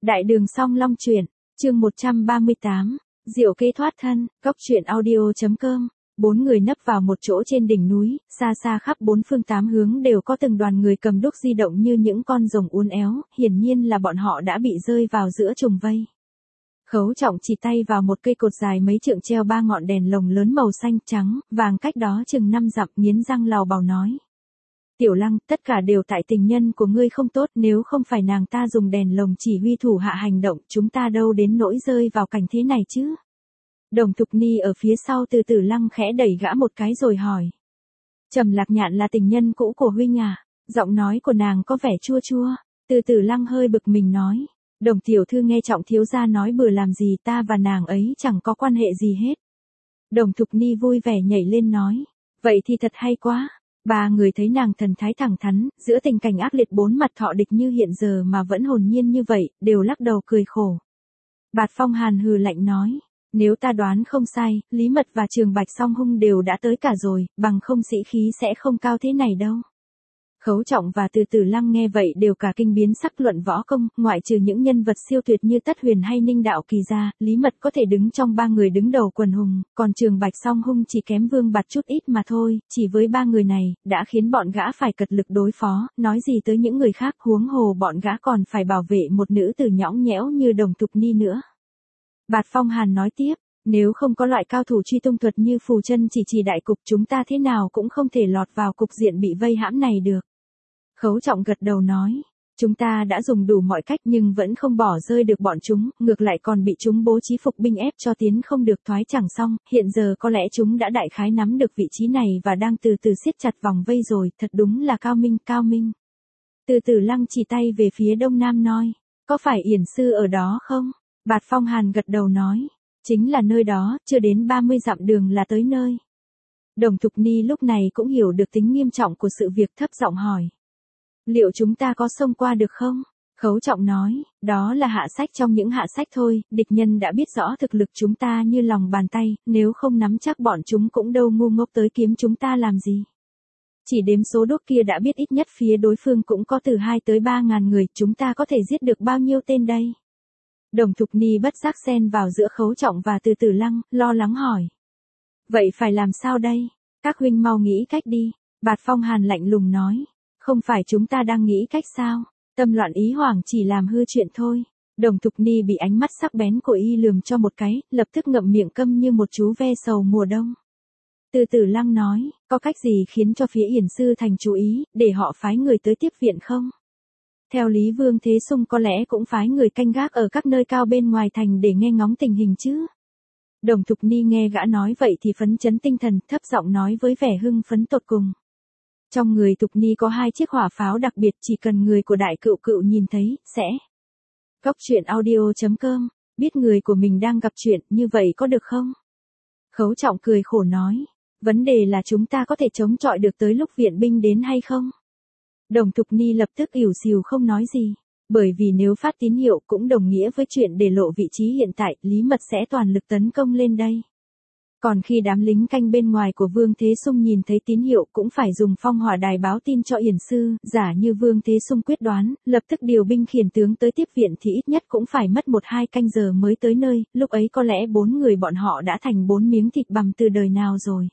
Đại đường song long truyện, chương 138, diệu kế thoát thân, góc truyện audio.com. Bốn người nấp vào một chỗ trên đỉnh núi, xa xa khắp bốn phương tám hướng đều có từng đoàn người cầm đuốc di động như những con rồng uốn éo, hiển nhiên là bọn họ đã bị rơi vào giữa trùng vây. Khấu Trọng chỉ tay vào một cây cột dài mấy trượng treo ba ngọn đèn lồng lớn màu xanh trắng, vàng cách đó chừng 5 dặm, nghiến răng lào bào nói. Tiểu Lăng, tất cả đều tại tình nhân của ngươi không tốt, nếu không phải nàng ta dùng đèn lồng chỉ huy thủ hạ hành động, chúng ta đâu đến nỗi rơi vào cảnh thế này chứ. Đồng Thục Ni ở phía sau từ Tử Lăng khẽ đẩy gã một cái rồi hỏi. Trầm Lạc Nhạn là tình nhân cũ của huynh à? Giọng nói của nàng có vẻ chua chua. Từ Tử Lăng hơi bực mình nói. Đồng tiểu thư nghe Trọng thiếu gia nói bừa làm gì, ta và nàng ấy chẳng có quan hệ gì hết. Đồng Thục Ni vui vẻ nhảy lên nói. Vậy thì thật hay quá. Ba người thấy nàng thần thái thẳng thắn, giữa tình cảnh ác liệt bốn mặt thọ địch như hiện giờ mà vẫn hồn nhiên như vậy, đều lắc đầu cười khổ. Bạt Phong Hàn hừ lạnh nói. Nếu ta đoán không sai, Lý Mật và Trường Bạch Song Hung đều đã tới cả rồi, bằng không sĩ khí sẽ không cao thế này đâu. Khấu Trọng và Từ Tử Lăng nghe vậy đều cả kinh biến sắc, luận võ công, ngoại trừ những nhân vật siêu tuyệt như Tất Huyền hay Ninh Đạo Kỳ ra, Lý Mật có thể đứng trong ba người đứng đầu quần hùng, còn Trường Bạch Song Hung chỉ kém Vương Bạt chút ít mà thôi, chỉ với ba người này, đã khiến bọn gã phải cật lực đối phó, nói gì tới những người khác, huống hồ bọn gã còn phải bảo vệ một nữ tử nhõng nhẽo như Đồng Thục Ni nữa. Bạt Phong Hàn nói tiếp, nếu không có loại cao thủ truy tung thuật như Phù Chân chỉ đại cục, chúng ta thế nào cũng không thể lọt vào cục diện bị vây hãm này được. Khấu Trọng gật đầu nói, chúng ta đã dùng đủ mọi cách nhưng vẫn không bỏ rơi được bọn chúng, ngược lại còn bị chúng bố trí phục binh ép cho tiến không được thoái chẳng xong, hiện giờ có lẽ chúng đã đại khái nắm được vị trí này và đang từ từ siết chặt vòng vây rồi, thật đúng là cao minh. Từ Tử Lăng chỉ tay về phía đông nam nói, có phải Yển sư ở đó không? Bạt Phong Hàn gật đầu nói, chính là nơi đó, chưa đến 30 dặm đường là tới nơi. Đồng Thục Ni lúc này cũng hiểu được tính nghiêm trọng của sự việc, thấp giọng hỏi. Liệu chúng ta có xông qua được không? Khấu Trọng nói, đó là hạ sách trong những hạ sách thôi, địch nhân đã biết rõ thực lực chúng ta như lòng bàn tay, nếu không nắm chắc bọn chúng cũng đâu ngu ngốc tới kiếm chúng ta làm gì. Chỉ đếm số đốt kia đã biết ít nhất phía đối phương cũng có từ 2 tới 3 ngàn người, chúng ta có thể giết được bao nhiêu tên đây? Đồng Thục Ni bất giác xen vào giữa Khấu Trọng và Từ Tử Lăng, lo lắng hỏi. Vậy phải làm sao đây? Các huynh mau nghĩ cách đi. Bạt Phong Hàn lạnh lùng nói. Không phải chúng ta đang nghĩ cách sao? Tâm loạn ý hoảng chỉ làm hư chuyện thôi. Đồng Thục Ni bị ánh mắt sắc bén của y lườm cho một cái, lập tức ngậm miệng câm như một chú ve sầu mùa đông. Từ Tử Lăng nói, có cách gì khiến cho phía Yển sư thành chú ý, để họ phái người tới tiếp viện không? Theo lý Vương Thế Sung có lẽ cũng phái người canh gác ở các nơi cao bên ngoài thành để nghe ngóng tình hình chứ. Đồng Thục Ni nghe gã nói vậy thì phấn chấn tinh thần, thấp giọng nói với vẻ hưng phấn tột cùng. Trong người Thục Ni có 2 chiếc hỏa pháo đặc biệt, chỉ cần người của Đại Cựu Cựu nhìn thấy, sẽ. Góc truyện audio.com, biết người của mình đang gặp chuyện, như vậy có được không? Khấu Trọng cười khổ nói, vấn đề là chúng ta có thể chống chọi được tới lúc viện binh đến hay không? Đồng Thục Ni lập tức ỉu xìu không nói gì, bởi vì nếu phát tín hiệu cũng đồng nghĩa với chuyện để lộ vị trí hiện tại, Lý Mật sẽ toàn lực tấn công lên đây. Còn khi đám lính canh bên ngoài của Vương Thế Sung nhìn thấy tín hiệu cũng phải dùng phong hỏa đài báo tin cho Yển sư, giả như Vương Thế Sung quyết đoán, lập tức điều binh khiển tướng tới tiếp viện thì ít nhất cũng phải mất 1-2 canh giờ mới tới nơi, lúc ấy có lẽ 4 người bọn họ đã thành 4 miếng thịt bằm từ đời nào rồi.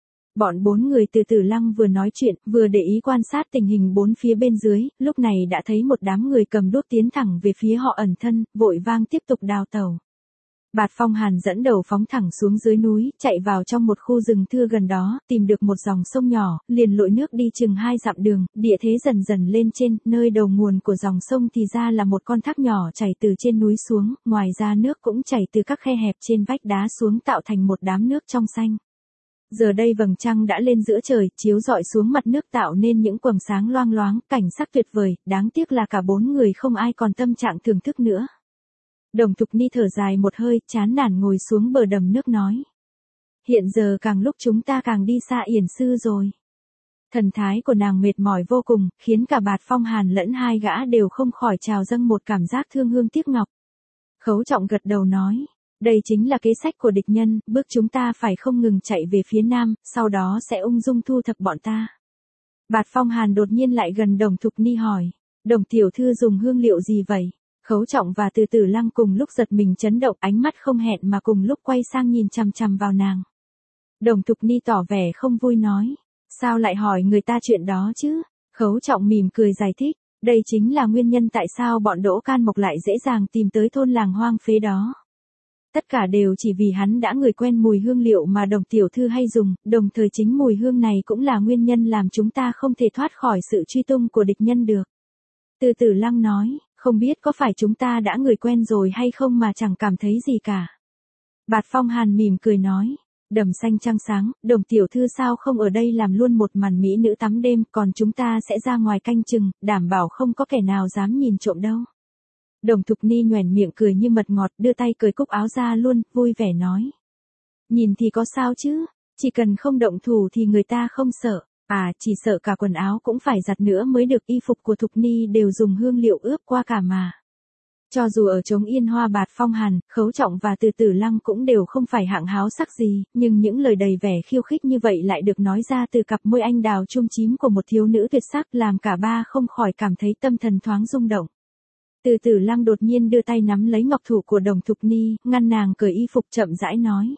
Bọn 4 người Từ Tử Lăng vừa nói chuyện, vừa để ý quan sát tình hình bốn phía bên dưới, lúc này đã thấy một đám người cầm đuốc tiến thẳng về phía họ ẩn thân, vội vang tiếp tục đào tẩu. Bạt Phong Hàn dẫn đầu phóng thẳng xuống dưới núi, chạy vào trong một khu rừng thưa gần đó, tìm được một dòng sông nhỏ, liền lội nước đi chừng 2 dặm đường, địa thế dần dần lên trên, nơi đầu nguồn của dòng sông thì ra là một con thác nhỏ chảy từ trên núi xuống, ngoài ra nước cũng chảy từ các khe hẹp trên vách đá xuống tạo thành một đám nước trong xanh. Giờ đây vầng trăng đã lên giữa trời, chiếu rọi xuống mặt nước tạo nên những quầng sáng loang loáng, cảnh sắc tuyệt vời, đáng tiếc là cả 4 người không ai còn tâm trạng thưởng thức nữa. Đồng Thục Ni thở dài một hơi, chán nản ngồi xuống bờ đầm nước nói. Hiện giờ càng lúc chúng ta càng đi xa Yển sư rồi. Thần thái của nàng mệt mỏi vô cùng, khiến cả Bạt Phong Hàn lẫn 2 gã đều không khỏi trào dâng một cảm giác thương hương tiếc ngọc. Khấu Trọng gật đầu nói. Đây chính là kế sách của địch nhân, bước chúng ta phải không ngừng chạy về phía nam, sau đó sẽ ung dung thu thập bọn ta. Bạt Phong Hàn đột nhiên lại gần Đồng Thục Ni hỏi, Đồng tiểu thư dùng hương liệu gì vậy? Khấu Trọng và Từ Tử Lăng cùng lúc giật mình chấn động, ánh mắt không hẹn mà cùng lúc quay sang nhìn chằm chằm vào nàng. Đồng Thục Ni tỏ vẻ không vui nói, sao lại hỏi người ta chuyện đó chứ? Khấu Trọng mỉm cười giải thích, đây chính là nguyên nhân tại sao bọn Đỗ Can Mộc lại dễ dàng tìm tới thôn làng hoang phế đó. Tất cả đều chỉ vì hắn đã ngửi quen mùi hương liệu mà Đồng tiểu thư hay dùng, đồng thời chính mùi hương này cũng là nguyên nhân làm chúng ta không thể thoát khỏi sự truy tung của địch nhân được. Từ Tử Lăng nói, không biết có phải chúng ta đã ngửi quen rồi hay không mà chẳng cảm thấy gì cả. Bạt Phong Hàn mỉm cười nói, đầm xanh trăng sáng, Đồng tiểu thư sao không ở đây làm luôn một màn mỹ nữ tắm đêm, còn chúng ta sẽ ra ngoài canh chừng, đảm bảo không có kẻ nào dám nhìn trộm đâu. Đồng Thục Ni nhoẻn miệng cười như mật ngọt, đưa tay cởi cúc áo ra luôn, vui vẻ nói. Nhìn thì có sao chứ, chỉ cần không động thủ thì người ta không sợ, chỉ sợ cả quần áo cũng phải giặt nữa mới được, y phục của Thục Ni đều dùng hương liệu ướp qua cả mà. Cho dù ở Trống Yên Hoa Bạt Phong Hàn, Khấu Trọng và Từ Tử Lăng cũng đều không phải hạng háo sắc gì, nhưng những lời đầy vẻ khiêu khích như vậy lại được nói ra từ cặp môi anh đào chum chím của một thiếu nữ tuyệt sắc, làm cả ba không khỏi cảm thấy tâm thần thoáng rung động. Từ Tử Lăng đột nhiên đưa tay nắm lấy ngọc thủ của Đồng Thục Ni, ngăn nàng cởi y phục, chậm rãi nói.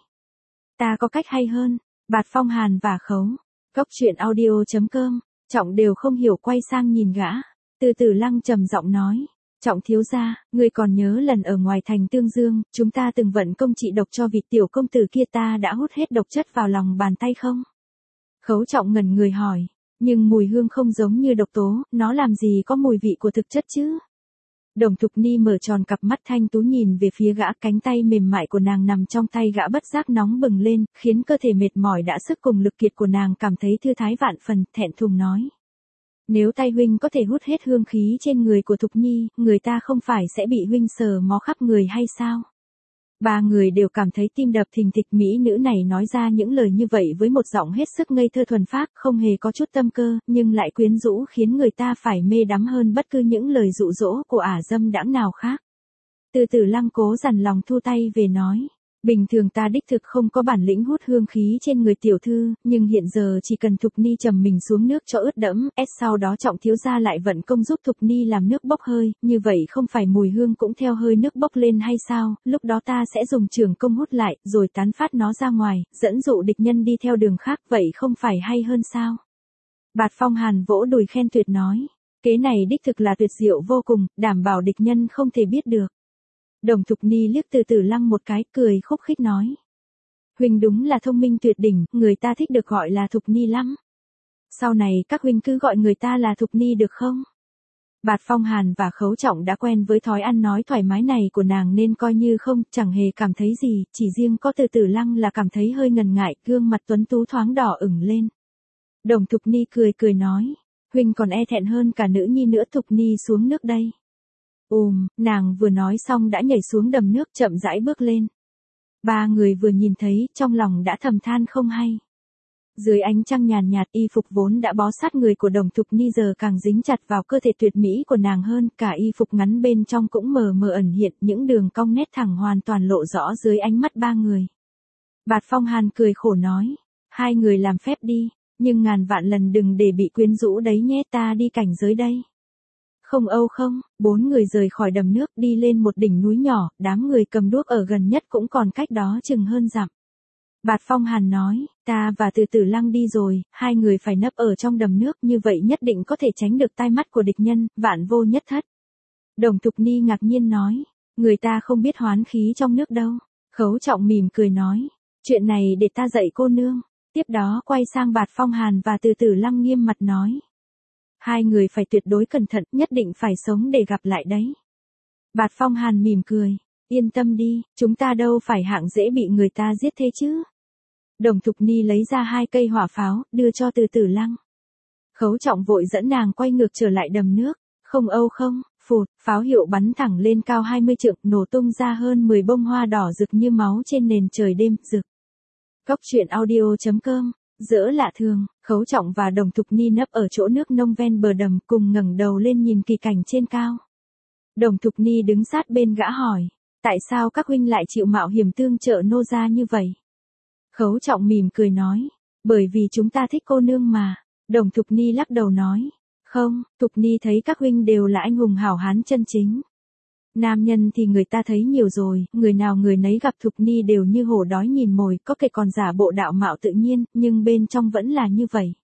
Ta có cách hay hơn. Bạt Phong Hàn và Khấu. Cốc truyện audio.com. Trọng đều không hiểu quay sang nhìn gã. Từ Tử Lăng trầm giọng nói. Trọng thiếu gia, ngươi còn nhớ lần ở ngoài thành Tương Dương, chúng ta từng vận công trị độc cho vị tiểu công tử kia, ta đã hút hết độc chất vào lòng bàn tay không? Khấu Trọng ngẩn người hỏi. Nhưng mùi hương không giống như độc tố, nó làm gì có mùi vị của thực chất chứ? Đồng Thục Ni mở tròn cặp mắt thanh tú nhìn về phía gã, cánh tay mềm mại của nàng nằm trong tay gã bất giác nóng bừng lên, khiến cơ thể mệt mỏi đã sức cùng lực kiệt của nàng cảm thấy thư thái vạn phần, thẹn thùng nói. Nếu tay huynh có thể hút hết hương khí trên người của Thục Nhi, người ta không phải sẽ bị huynh sờ mó khắp người hay sao? Ba người đều cảm thấy tim đập thình thịch, mỹ nữ này nói ra những lời như vậy với một giọng hết sức ngây thơ thuần phác, không hề có chút tâm cơ, nhưng lại quyến rũ khiến người ta phải mê đắm hơn bất cứ những lời dụ dỗ của ả dâm đãng nào khác. Từ Tử Lăng cố dằn lòng thu tay về nói. Bình thường ta đích thực không có bản lĩnh hút hương khí trên người tiểu thư, nhưng hiện giờ chỉ cần Thục Ni trầm mình xuống nước cho ướt đẫm, sau đó Trọng thiếu gia lại vận công giúp Thục Ni làm nước bốc hơi, như vậy không phải mùi hương cũng theo hơi nước bốc lên hay sao? Lúc đó ta sẽ dùng trường công hút lại, rồi tán phát nó ra ngoài, dẫn dụ địch nhân đi theo đường khác, vậy không phải hay hơn sao? Bạt Phong Hàn vỗ đùi khen tuyệt nói, kế này đích thực là tuyệt diệu vô cùng, đảm bảo địch nhân không thể biết được. Đồng Thục Ni liếc Từ Tử Lăng một cái, cười khúc khích nói. Huynh đúng là thông minh tuyệt đỉnh, người ta thích được gọi là Thục Ni lắm. Sau này các huynh cứ gọi người ta là Thục Ni được không? Bạt Phong Hàn và Khấu Trọng đã quen với thói ăn nói thoải mái này của nàng nên coi như không, chẳng hề cảm thấy gì, chỉ riêng có Từ Tử Lăng là cảm thấy hơi ngần ngại, gương mặt tuấn tú thoáng đỏ ửng lên. Đồng Thục Ni cười nói, huynh còn e thẹn hơn cả nữ nhi nữa. Thục Ni xuống nước đây. Nàng vừa nói xong đã nhảy xuống đầm nước, chậm rãi bước lên. Ba người vừa nhìn thấy, trong lòng đã thầm than không hay. Dưới ánh trăng nhàn nhạt, y phục vốn đã bó sát người của Đồng Thục Ni giờ càng dính chặt vào cơ thể tuyệt mỹ của nàng hơn, cả y phục ngắn bên trong cũng mờ mờ ẩn hiện, những đường cong nét thẳng hoàn toàn lộ rõ dưới ánh mắt ba người. Bạt Phong Hàn cười khổ nói, hai người làm phép đi, nhưng ngàn vạn lần đừng để bị quyến rũ đấy nhé, ta đi cảnh giới đây. Không âu không, bốn người rời khỏi đầm nước đi lên một đỉnh núi nhỏ, đám người cầm đuốc ở gần nhất cũng còn cách đó chừng hơn dặm. Bạt Phong Hàn nói, ta và Từ Tử Lăng đi rồi, hai người phải nấp ở trong đầm nước, như vậy nhất định có thể tránh được tai mắt của địch nhân, vạn vô nhất thất. Đồng Thục Ni ngạc nhiên nói, người ta không biết hoán khí trong nước đâu. Khấu Trọng mỉm cười nói, chuyện này để ta dạy cô nương. Tiếp đó quay sang Bạt Phong Hàn và Từ Tử Lăng nghiêm mặt nói. Hai người phải tuyệt đối cẩn thận, nhất định phải sống để gặp lại đấy. Bạt Phong Hàn mỉm cười, yên tâm đi, chúng ta đâu phải hạng dễ bị người ta giết thế chứ. Đồng Thục Ni lấy ra 2 cây hỏa pháo, đưa cho Từ Tử Lăng. Khấu Trọng vội dẫn nàng quay ngược trở lại đầm nước, không âu không, phụt, pháo hiệu bắn thẳng lên cao 20 trượng, nổ tung ra hơn 10 bông hoa đỏ rực như máu trên nền trời đêm rực. Cốc truyện audio.com. Dỡ lạ thường, Khấu Trọng và Đồng Thục Ni nấp ở chỗ nước nông ven bờ đầm, cùng ngẩng đầu lên nhìn kỳ cảnh trên cao. Đồng Thục Ni đứng sát bên gã hỏi, tại sao các huynh lại chịu mạo hiểm tương trợ nô gia như vậy? Khấu Trọng mỉm cười nói, bởi vì chúng ta thích cô nương mà. Đồng Thục Ni lắc đầu nói, không, Thục Ni thấy các huynh đều là anh hùng hảo hán chân chính. Nam nhân thì người ta thấy nhiều rồi, người nào người nấy gặp Thục Ni đều như hổ đói nhìn mồi, có kẻ còn giả bộ đạo mạo tự nhiên, nhưng bên trong vẫn là như vậy.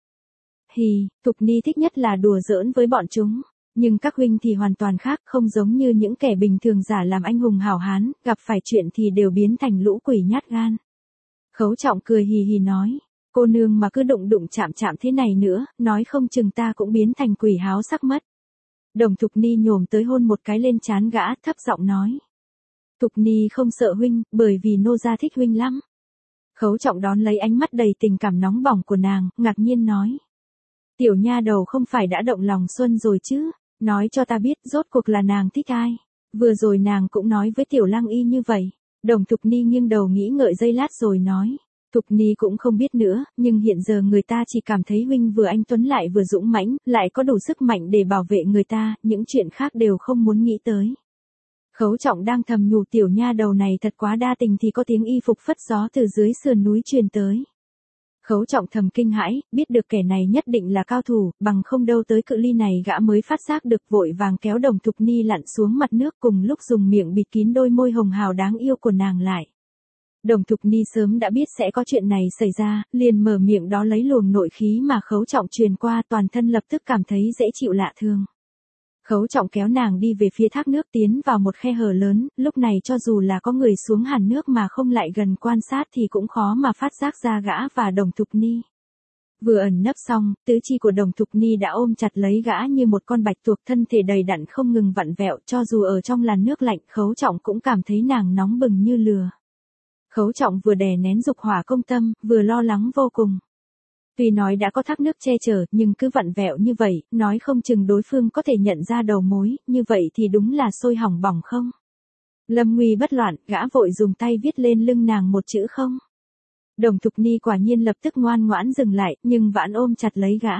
Hì, Thục Ni thích nhất là đùa giỡn với bọn chúng. Nhưng các huynh thì hoàn toàn khác, không giống như những kẻ bình thường giả làm anh hùng hảo hán, gặp phải chuyện thì đều biến thành lũ quỷ nhát gan. Khấu Trọng cười hì hì nói, cô nương mà cứ đụng đụng chạm chạm thế này nữa, nói không chừng ta cũng biến thành quỷ háo sắc mất. Đồng Thục Ni nhổm tới hôn một cái lên trán gã, thấp giọng nói. Thục Ni không sợ huynh, bởi vì nô gia thích huynh lắm. Khấu Trọng đón lấy ánh mắt đầy tình cảm nóng bỏng của nàng, ngạc nhiên nói. Tiểu nha đầu không phải đã động lòng Xuân rồi chứ, nói cho ta biết rốt cuộc là nàng thích ai. Vừa rồi nàng cũng nói với Tiểu Lăng Y như vậy. Đồng Thục Ni nghiêng đầu nghĩ ngợi giây lát rồi nói. Thục Ni cũng không biết nữa, nhưng hiện giờ người ta chỉ cảm thấy huynh vừa anh tuấn lại vừa dũng mãnh, lại có đủ sức mạnh để bảo vệ người ta, những chuyện khác đều không muốn nghĩ tới. Khấu Trọng đang thầm nhủ tiểu nha đầu này thật quá đa tình thì có tiếng y phục phất gió từ dưới sườn núi truyền tới. Khấu Trọng thầm kinh hãi, biết được kẻ này nhất định là cao thủ, bằng không đâu tới cự ly này gã mới phát giác được, vội vàng kéo Đồng Thục Ni lặn xuống mặt nước, cùng lúc dùng miệng bịt kín đôi môi hồng hào đáng yêu của nàng lại. Đồng Thục Ni sớm đã biết sẽ có chuyện này xảy ra, liền mở miệng đó lấy luồng nội khí mà Khấu Trọng truyền qua, toàn thân lập tức cảm thấy dễ chịu lạ thường. Khấu Trọng kéo nàng đi về phía thác nước, tiến vào một khe hở lớn, lúc này cho dù là có người xuống hàn nước mà không lại gần quan sát thì cũng khó mà phát giác ra gã và Đồng Thục Ni. Vừa ẩn nấp xong, tứ chi của Đồng Thục Ni đã ôm chặt lấy gã như một con bạch tuộc, thân thể đầy đặn không ngừng vặn vẹo, cho dù ở trong làn nước lạnh, Khấu Trọng cũng cảm thấy nàng nóng bừng như lửa. Khấu Trọng vừa đè nén dục hỏa công tâm, vừa lo lắng vô cùng. Tuy nói đã có thác nước che chở, nhưng cứ vặn vẹo như vậy, nói không chừng đối phương có thể nhận ra đầu mối, như vậy thì đúng là sôi hỏng bỏng không. Lâm nguy bất loạn, gã vội dùng tay viết lên lưng nàng một chữ không. Đồng Thục Ni quả nhiên lập tức ngoan ngoãn dừng lại, nhưng vẫn ôm chặt lấy gã.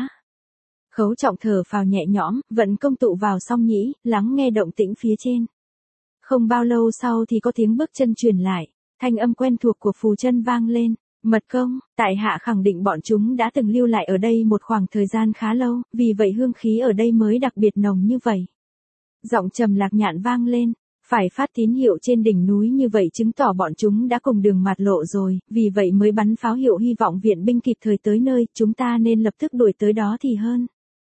Khấu Trọng thở phào nhẹ nhõm, vận công tụ vào song nhĩ, lắng nghe động tĩnh phía trên. Không bao lâu sau thì có tiếng bước chân truyền lại, thanh âm quen thuộc của Phù Chân vang lên. Mật công, tại hạ khẳng định bọn chúng đã từng lưu lại ở đây một khoảng thời gian khá lâu, vì vậy hương khí ở đây mới đặc biệt nồng như vậy. Giọng trầm Lạc Nhạn vang lên, phải phát tín hiệu trên đỉnh núi như vậy chứng tỏ bọn chúng đã cùng đường mạt lộ rồi, vì vậy mới bắn pháo hiệu hy vọng viện binh kịp thời tới nơi, chúng ta nên lập tức đuổi tới đó thì hơn.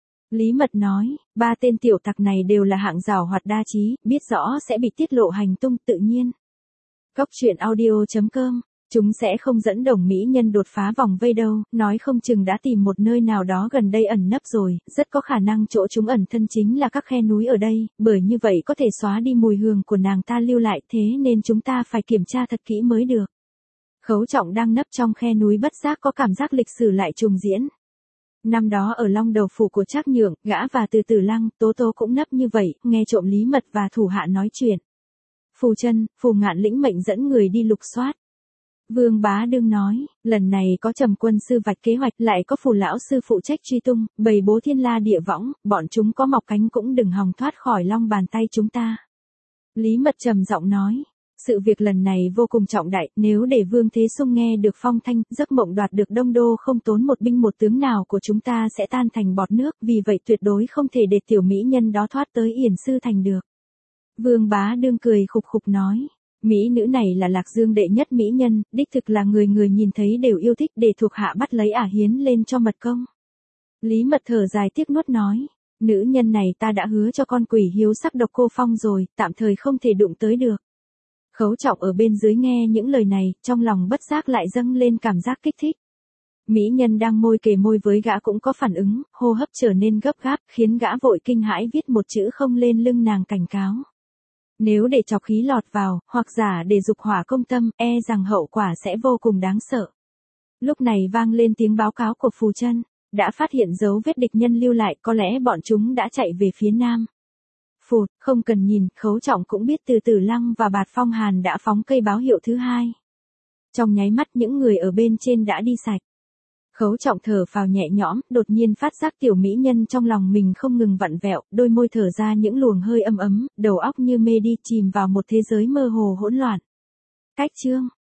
Lý Mật nói, ba tên tiểu tặc này đều là hạng giàu hoạt đa trí, biết rõ sẽ bị tiết lộ hành tung tự nhiên. Cốc truyện audio.com. Chúng sẽ không dẫn Đồng mỹ nhân đột phá vòng vây đâu, nói không chừng đã tìm một nơi nào đó gần đây ẩn nấp rồi, rất có khả năng chỗ chúng ẩn thân chính là các khe núi ở đây, bởi như vậy có thể xóa đi mùi hương của nàng ta lưu lại, thế nên chúng ta phải kiểm tra thật kỹ mới được. Khấu Trọng đang nấp trong khe núi bất giác có cảm giác lịch sử lại trùng diễn. Năm đó ở Long Đầu phủ của Trác Nhượng, gã và Từ Tử Lăng, Tố Tố cũng nấp như vậy, nghe trộm Lý Mật và thủ hạ nói chuyện. Phù Chân, Phù Ngạn lĩnh mệnh dẫn người đi lục soát. Vương Bá Đương nói, lần này có Trầm quân sư vạch kế hoạch, lại có Phù lão sư phụ trách truy tung, bày bố thiên la địa võng, bọn chúng có mọc cánh cũng đừng hòng thoát khỏi long bàn tay chúng ta. Lý Mật trầm giọng nói, sự việc lần này vô cùng trọng đại, nếu để Vương Thế Sung nghe được phong thanh, giấc mộng đoạt được Đông Đô không tốn một binh một tướng nào của chúng ta sẽ tan thành bọt nước, vì vậy tuyệt đối không thể để tiểu mỹ nhân đó thoát tới Yển Sư Thành được. Vương Bá Đương cười khục khục nói. Mỹ nữ này là Lạc Dương đệ nhất mỹ nhân, đích thực là người người nhìn thấy đều yêu thích, để thuộc hạ bắt lấy hiến lên cho mật công. Lý Mật thở dài tiếc nuốt nói, nữ nhân này ta đã hứa cho con quỷ hiếu sắc Độc Cô Phong rồi, tạm thời không thể đụng tới được. Khấu Trọng ở bên dưới nghe những lời này, trong lòng bất giác lại dâng lên cảm giác kích thích. Mỹ nhân đang môi kề môi với gã cũng có phản ứng, hô hấp trở nên gấp gáp, khiến gã vội kinh hãi viết một chữ không lên lưng nàng cảnh cáo. Nếu để chọc khí lọt vào, hoặc giả để dục hỏa công tâm, e rằng hậu quả sẽ vô cùng đáng sợ. Lúc này vang lên tiếng báo cáo của Phù Chân, đã phát hiện dấu vết địch nhân lưu lại, có lẽ bọn chúng đã chạy về phía nam. Phụt, không cần nhìn, Khấu Trọng cũng biết Từ Tử Lăng và Bạt Phong Hàn đã phóng cây báo hiệu thứ hai. Trong nháy mắt những người ở bên trên đã đi sạch. Khấu Trọng thở phào nhẹ nhõm, đột nhiên phát giác tiểu mỹ nhân trong lòng mình không ngừng vặn vẹo, đôi môi thở ra những luồng hơi ấm ấm, đầu óc như mê đi, chìm vào một thế giới mơ hồ hỗn loạn. Cách chương